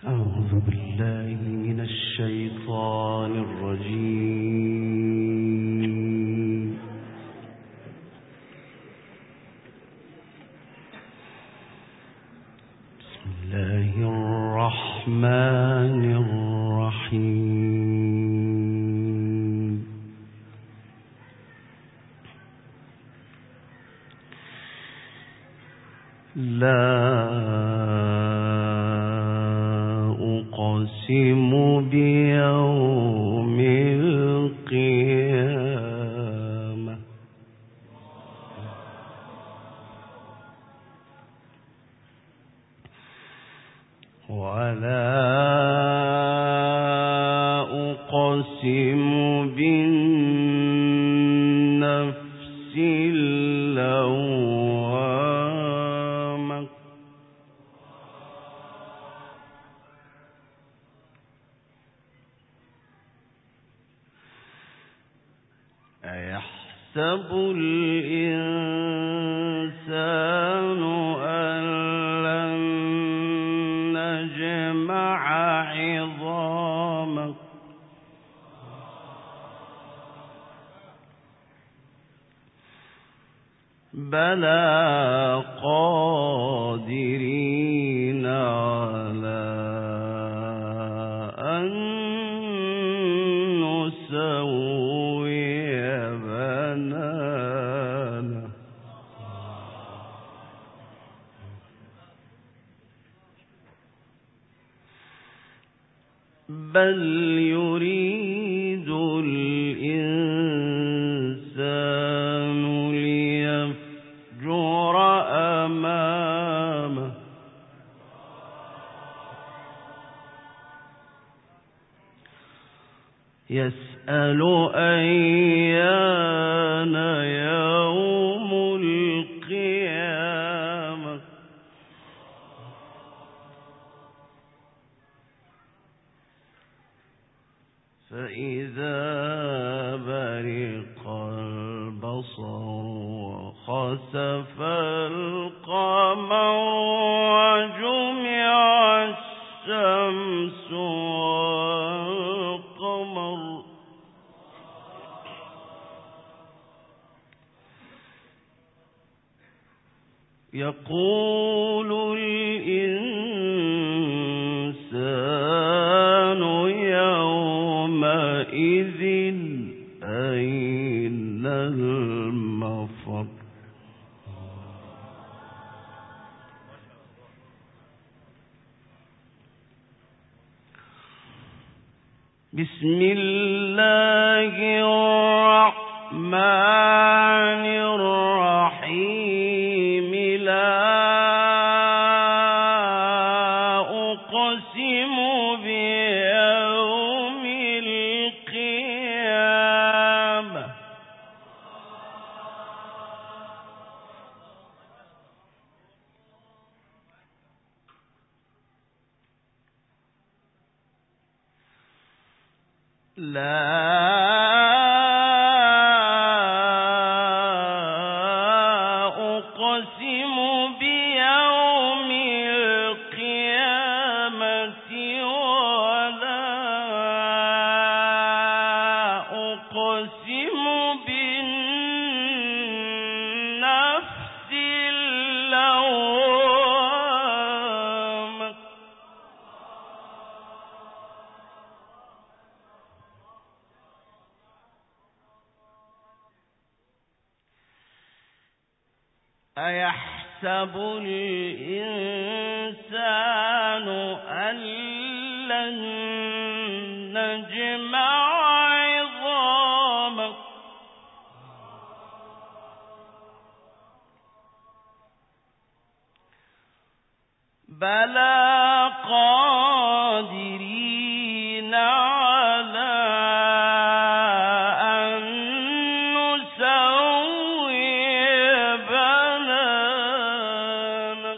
أعوذ بالله من الشيطان الرجيم. بسم الله الرحمن الرحيم. لا أقسم بيوم القيامة ولا أقسم بالنفس اللوامة أيحسب الإنسان أن لن نجمع عظامه بلى قادرين على أن نسوي بنانه بل يريد الإنسان ليفجر أمامه يسأل أيان يوم القيامة فإذا برق البصر وخسف القمر وجمع الشمس والقمر يقول الإنسان يومئذ أين المفر بسم الله الرحمن الرحيم لا أقسم بيوم القيامة لا أقسم بيوم القيامة ولا أقسم بالنفس اللوامة أيحسب الإنسان أن لن نجمع عظامه بلى قادرين على أن نسوي بنانه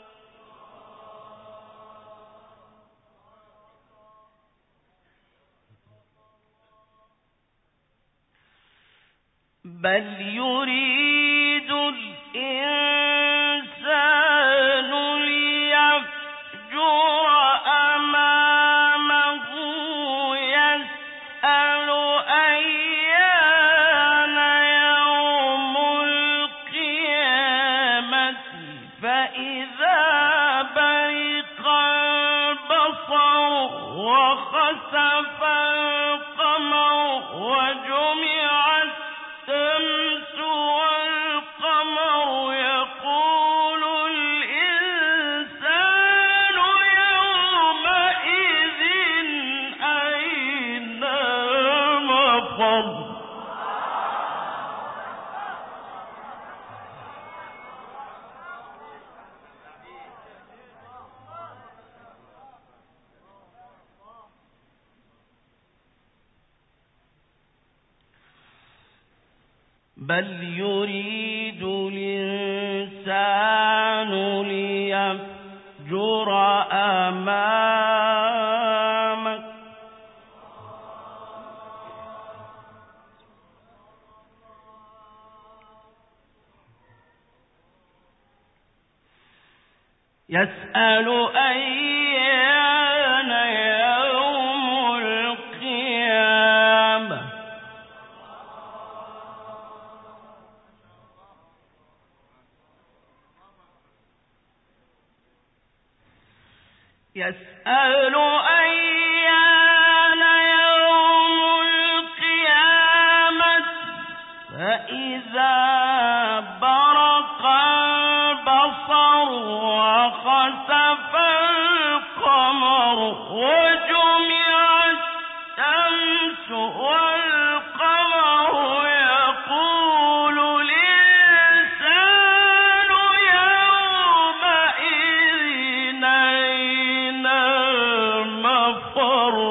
بل يريد الإنسان ليفجر أمامه وخسف القمر وجمع الشمس والقمر يقول الإنسان يومئذ أين المفر بل يريد الإنسان ليفجر أمامه يسأل أيان يوم القيامة يسأل أيان يوم القيامة فإذا برق البصر وخسف القمر وجمع الشمس والقمر يقول الإنسان يومئذ أين المفر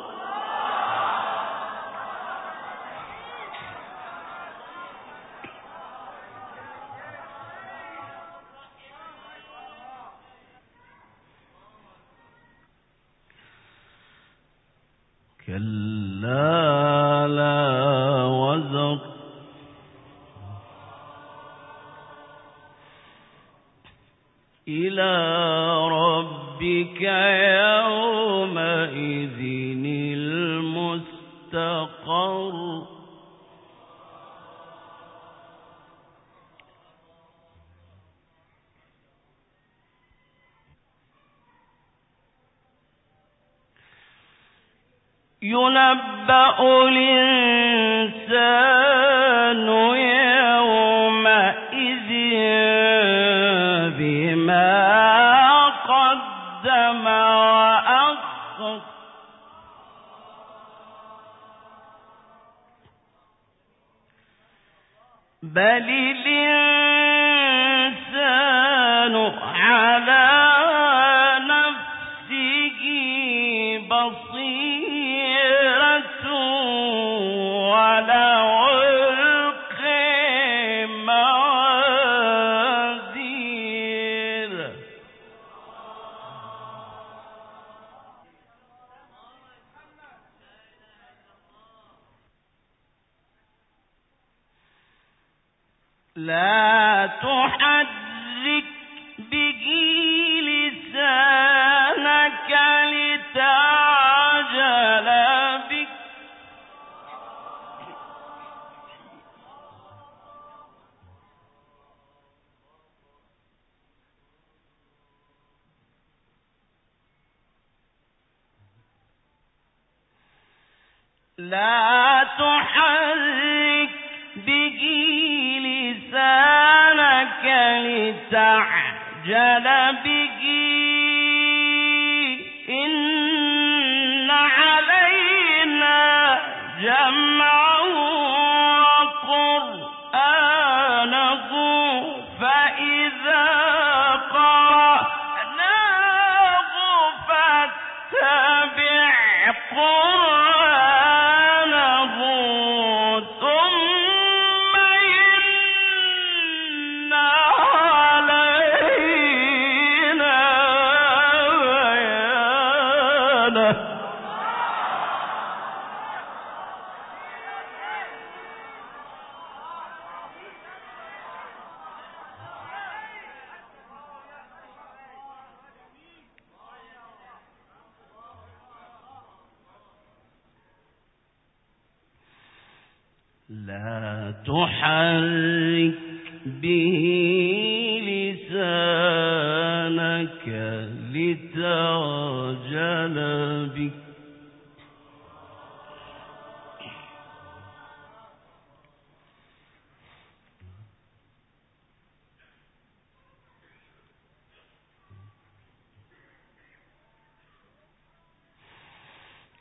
كلا لا وزر إلى ربك يومئذ المستقر ينبأ الإنسان يومئذ بما قدم وأخر بل الإنسان على نفسه بصيرة ولو ألقي موازين لا تحرك به لسانك لتعجل به لا تحرك به لسانك لتعجل به إن علينا جمعه وقرآنه فإذا قرأناه فاتبع قرآنه ثم إن علينا بيانه لا تحرك به لسانك لتعجل به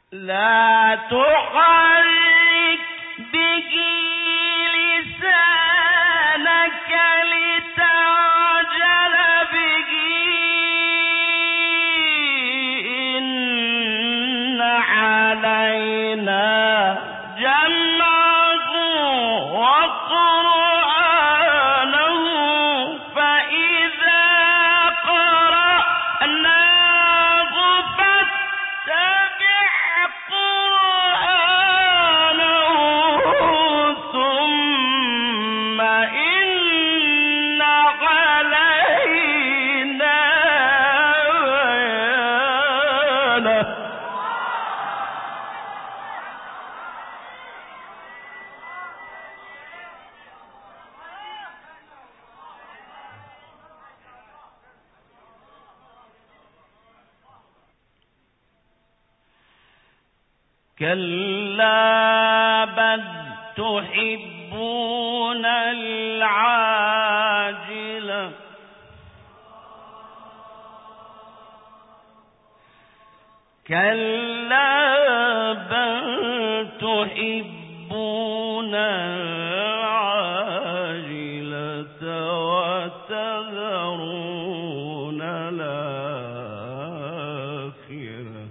لا تحرك به لسانك لتعجل به إن علينا جمعه وقرآنه فإذا قرأناه فاتبع قرآنه ثم إن علينا بيانه. كلا بل تحبون العاجلة كلا بل تحبون العاجلة وتذرون الآخرة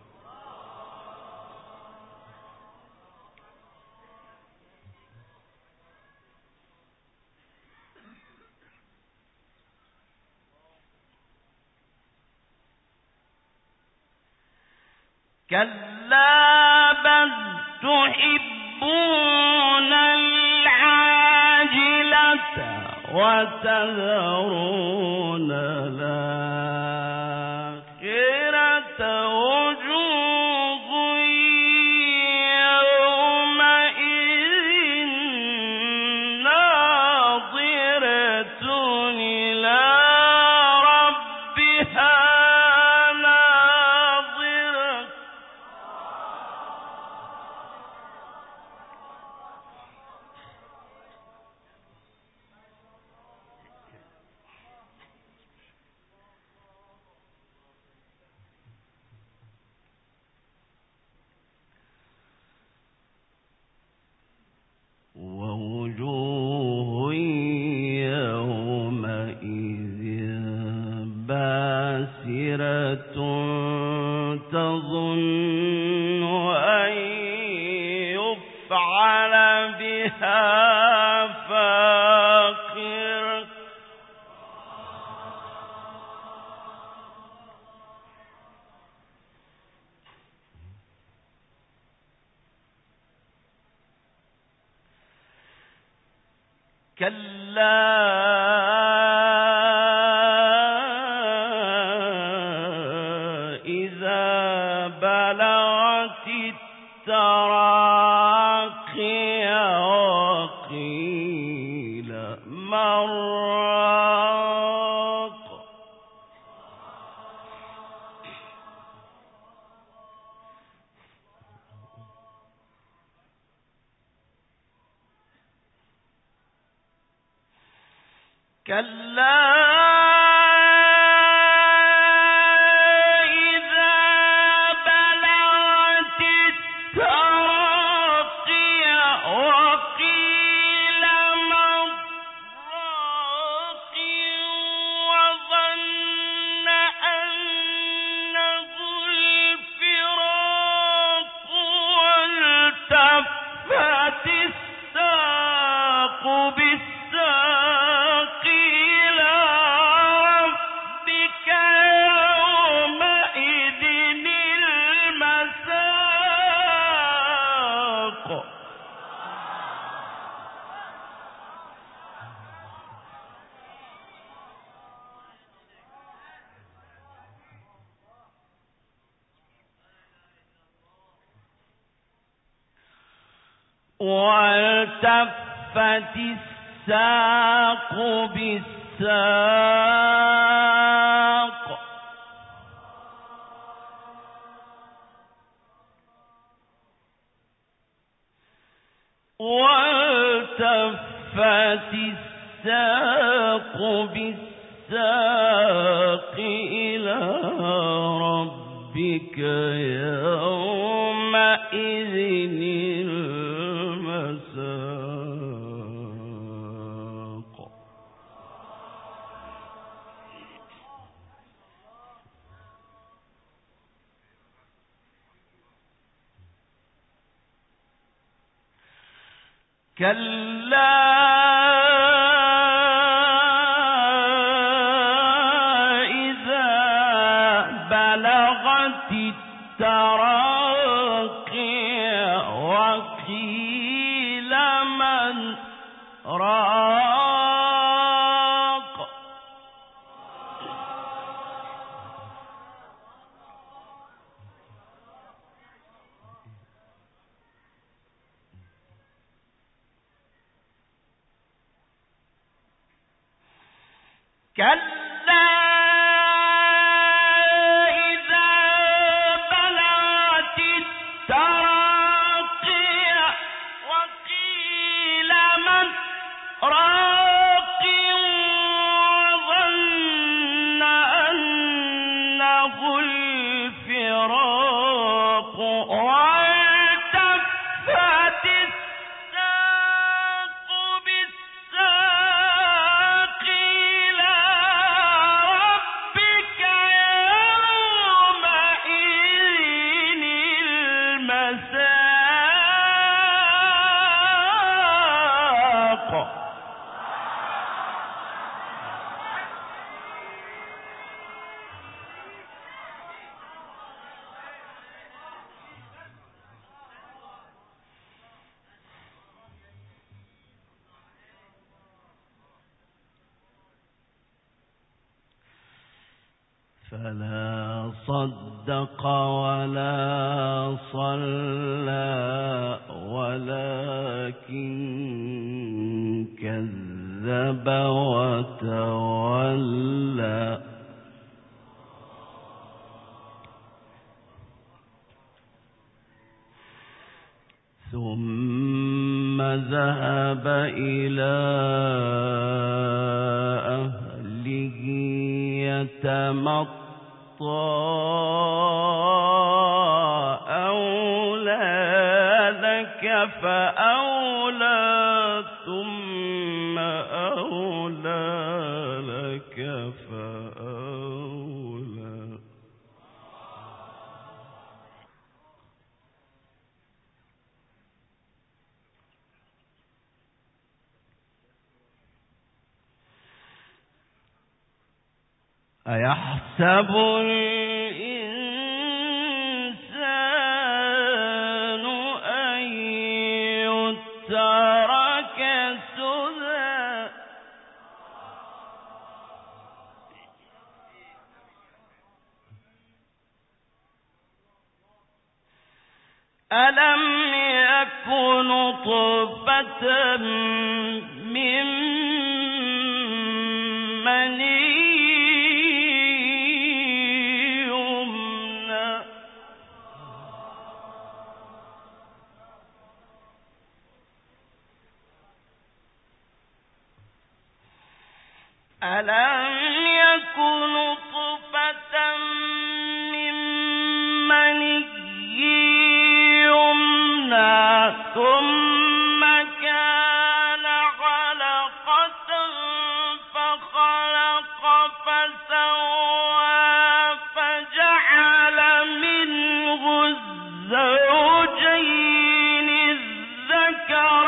كلا بل تحبون العاجلة وتذرون الآخرة وجوه يومئذ ناظرة إلى ربها ناظرة ووجوه يومئذ باسرة تظن أن يفعل بها فاقرة كلا إذا بلغت التراقي وقيل من راق كلا إذا بلغت التراقي وقيل من راق وظن أنه الفراق والتفت الساق بالساق إلى ربك يومئذ المساق والتفت الساق بالساق والتفت الساق بالساق إلى ربك يوم كلا إذا بلغت التراقي وقيل من راق كلا إذا بلغت التراقي وقيل من راق وظن أنه الفراق والتفت الساق بالساق إلى ربك يومئذ المساق فلا صدق ولا صلى ولكن كذب وتولى ثم ذهب إلى أهله يتمطى أولى لك فأولى ثم أولى لك فأولى أيحسب الإنسان أن يترك سدى ألم يكن نطفة من مني ألم يكن نطفة من مني يمنى ثم كان علقة فخلق فسوى فجعل منه الزوجين الذكر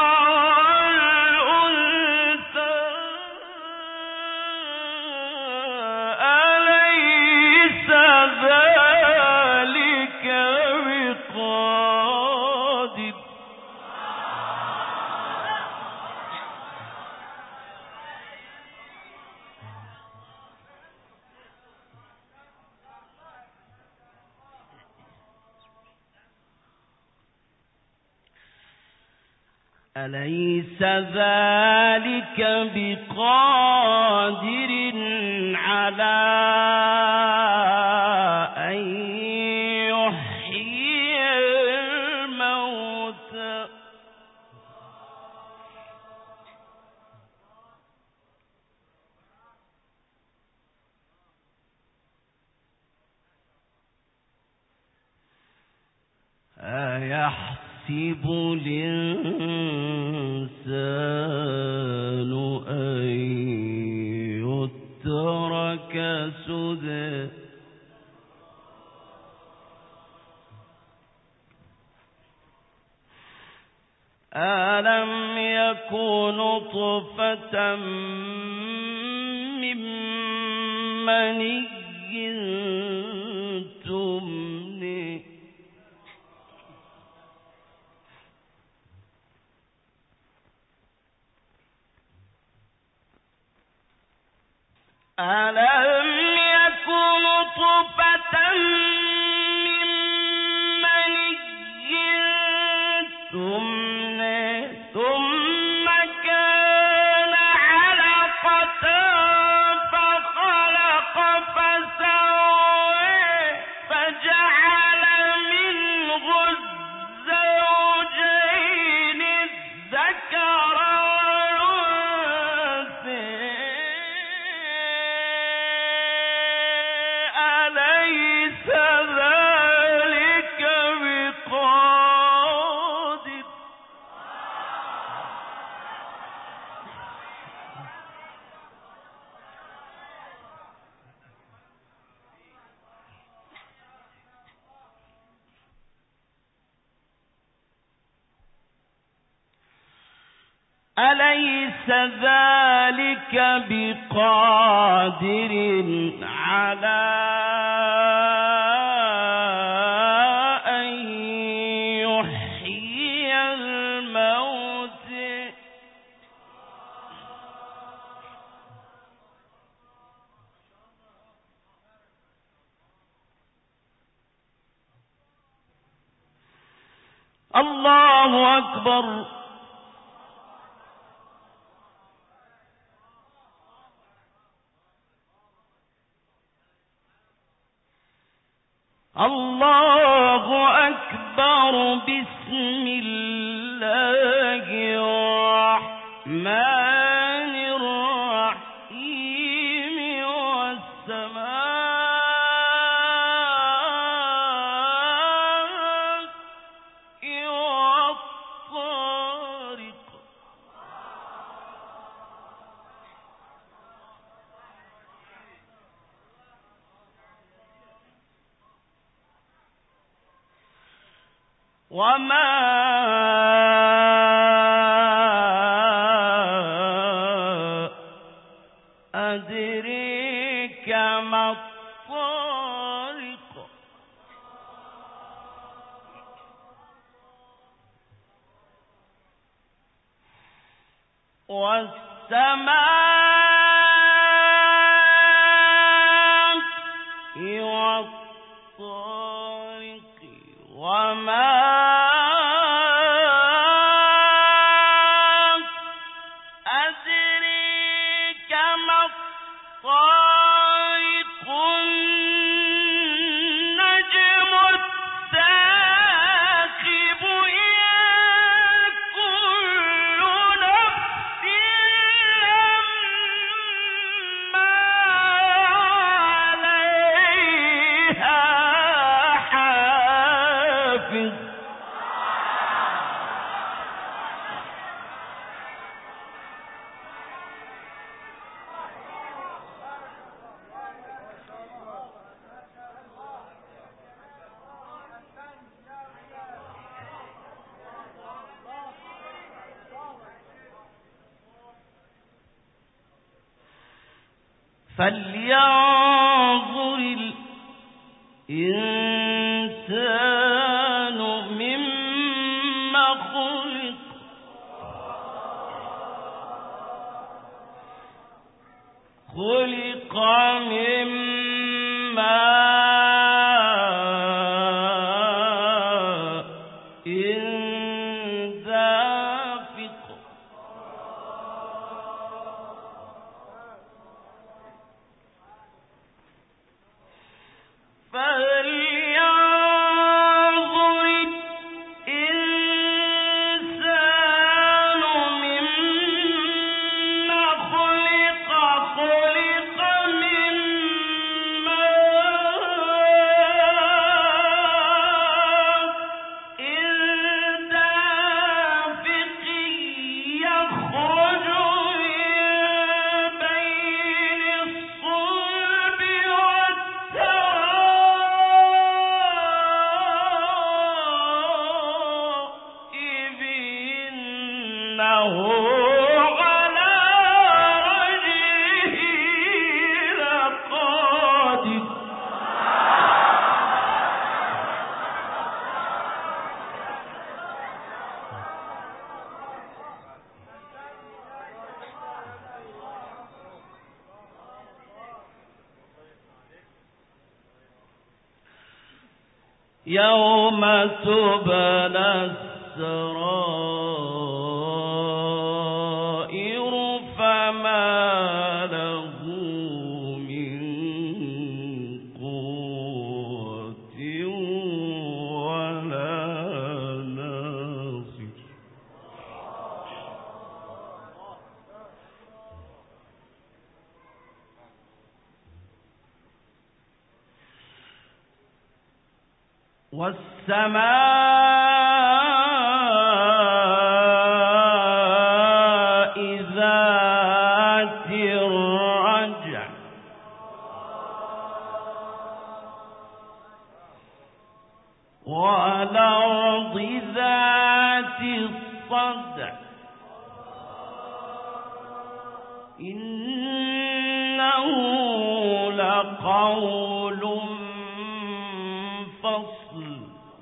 أليس ذلك بقادر على أن يحيي الموتى أيحسب الإنسان أن يترك سدى ألم يك نطفة من مني تمني ألم يكن نطفة من مني تمني ثم كان علقة فخلق فسوى فجعل منه الزوجين الذكر أليس ذلك بقادر على أن يحيي الموت الله أكبر الله أكبر بسم الله الرحمن الرحيم والسماء والطارق وما أدريك ما الطارق والسماء والطارق وما أدريك ما الطارق النجم الثاقب إن كل نفس لما عليها حافظ فلينظر الإنسان مما خلق خلق من ماء دافق فهل يوم تبلى السرائر فما له من قوة ولا ناصر. والسماء ذات الرجع والأرض ذات الصدع إنه لقول فصل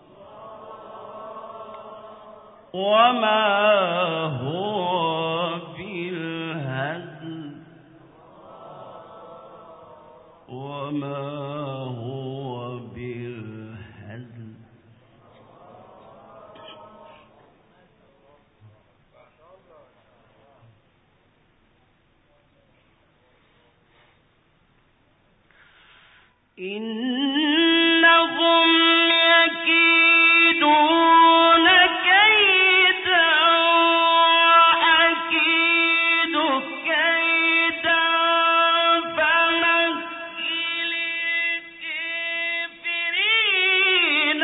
وما هو بالهزل إنهم يكيدون كيدا وأكيد كيدا فمهل الكافرين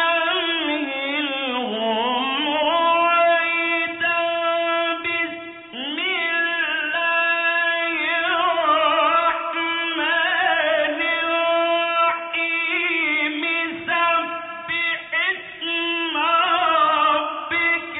أمهلهم رويدا بسم الله الرحمن الرحيم سبح اسم ربك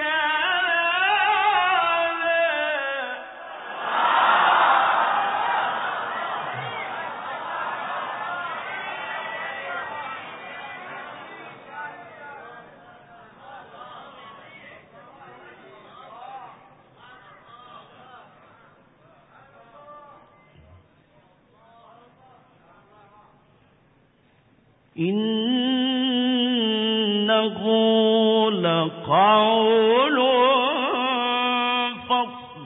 إنه لقول فصل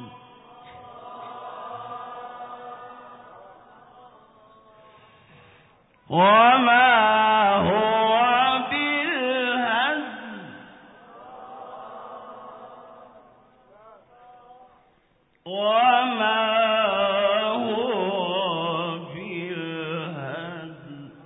وما هو بالهزل وما هو بالهزل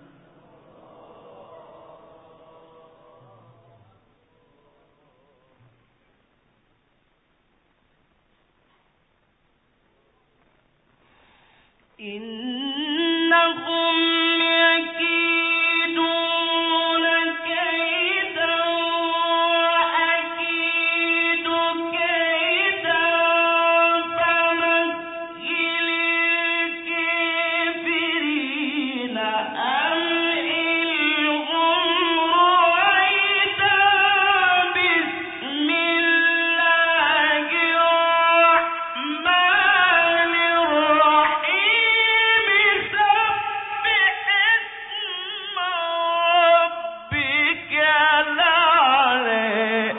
إنهم يكيدون كيدا وأكيد كيدا فمهل الكافرين أمهلهم رويدا بسم الله الرحمن الرحيم سبح اسم ربك الأعلى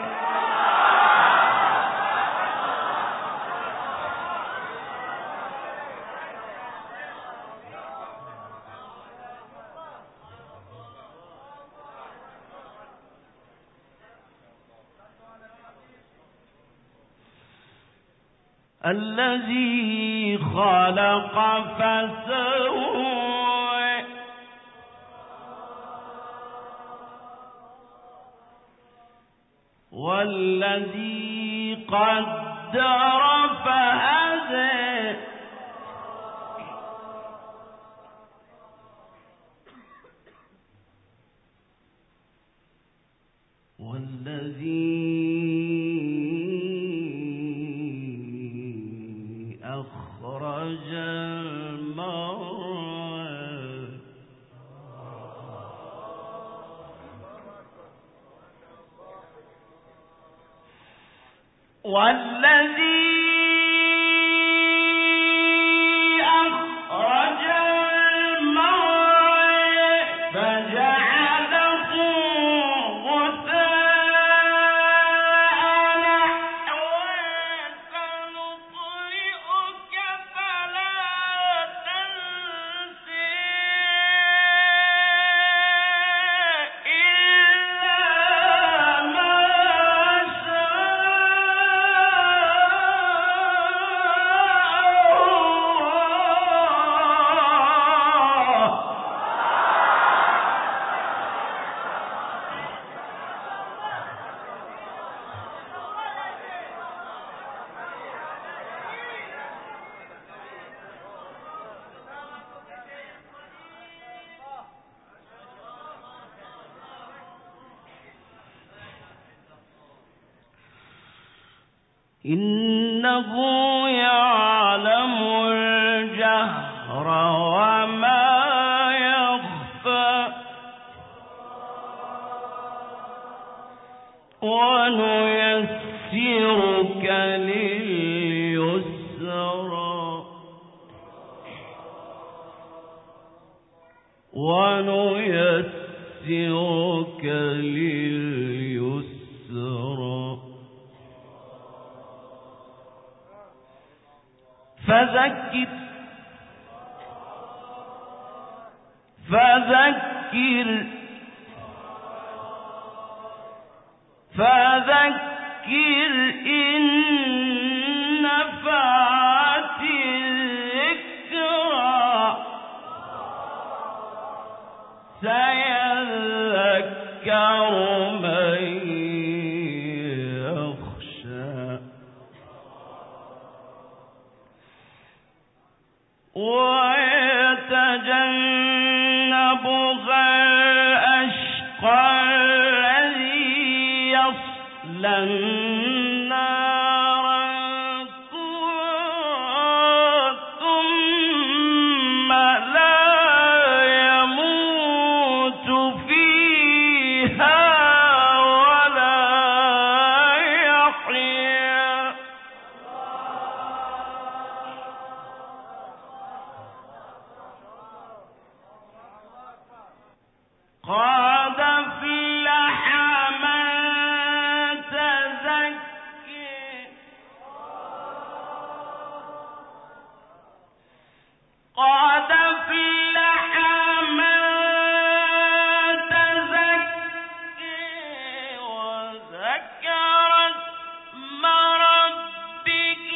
الذي خلق فسوى والذي قدر فهدى والذي أخرج المرعى والذي أخرج المرعى فجعله إنه يعلم الجهر وما يخفى ونيسرك لليسرى ونيسرك لليسرى فذكر إن نفعت الذكرى سيذكر من يخشى ويتجنبها الأشقى الذي يصلى النار الكبرى ثم لا يموت فيها ولا يحيا قد أفلح من تزكى قد أفلح من تزكى وذكر اسم ربه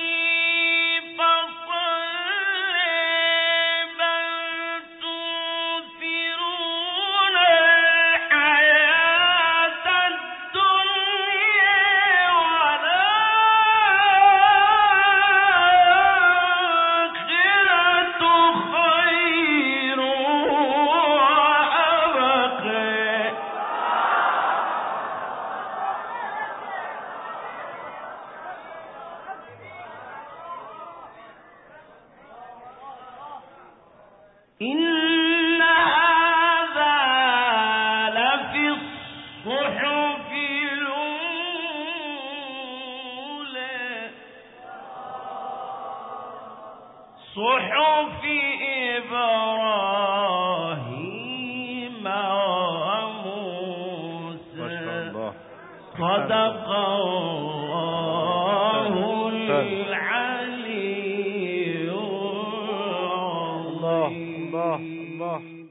فصلى بل تؤثرون الحياة الدنيا والآخرة خير وأبقى إن هذا لفي الصحف الأولى صحف إبراهيم وموسى صدق الله العلي العظيم. الله